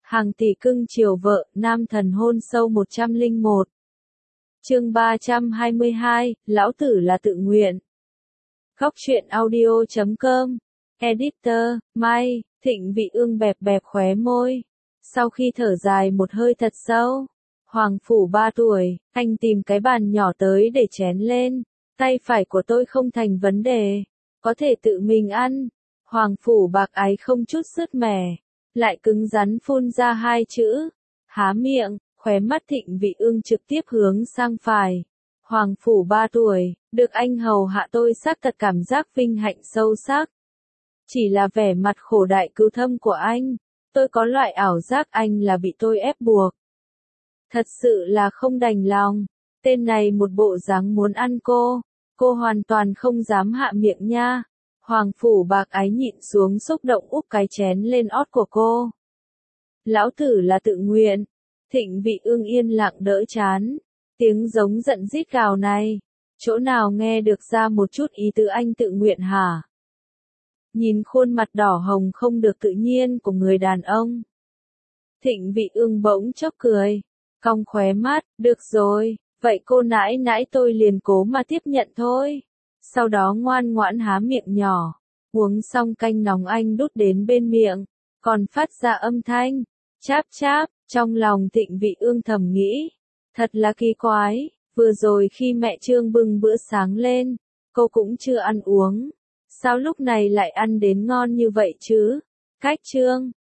Hàng tỷ cưng chiều vợ, nam thần hôn sâu 101. Chương 322, lão tử là tự nguyện. Góc truyện audio.com. Editor, May, Thịnh Vị Ương bẹp bẹp khóe môi. Sau khi thở dài một hơi thật sâu, Hoàng Phủ 3 tuổi, anh tìm cái bàn nhỏ tới để chén lên. Tay phải của tôi không thành vấn đề, có thể tự mình ăn. Hoàng Phủ bạc ái không chút sứt mẻ, lại cứng rắn phun ra hai chữ. Há miệng, khóe mắt Thịnh Vị Ương trực tiếp hướng sang phải. Hoàng Phủ 3 tuổi, được anh hầu hạ tôi xác thật cảm giác vinh hạnh sâu sắc. Chỉ là vẻ mặt khổ đại cứu thâm của anh, tôi có loại ảo giác anh là bị tôi ép buộc. Thật sự là không đành lòng, tên này một bộ dáng muốn ăn cô hoàn toàn không dám hạ miệng nha. Hoàng Phủ bạc ái nhịn xuống xúc động úp cái chén lên ót của cô. Lão tử là tự nguyện. Thịnh Vị Ương yên lặng đỡ chán. Tiếng giống giận rít gào này, chỗ nào nghe được ra một chút ý tứ anh tự nguyện hả? Nhìn khuôn mặt đỏ hồng không được tự nhiên của người đàn ông, Thịnh Vị Ương bỗng chốc cười, cong khóe mắt, được rồi, vậy cô nãi nãi tôi liền cố mà tiếp nhận thôi. Sau đó ngoan ngoãn há miệng nhỏ, uống xong canh nóng anh đút đến bên miệng, còn phát ra âm thanh cháp cháp. Trong lòng Thịnh Vị Ương thầm nghĩ, thật là kỳ quái, vừa rồi khi mẹ Trương bưng bữa sáng lên, cô cũng chưa ăn uống, sao lúc này lại ăn đến ngon như vậy chứ? Cách Trương,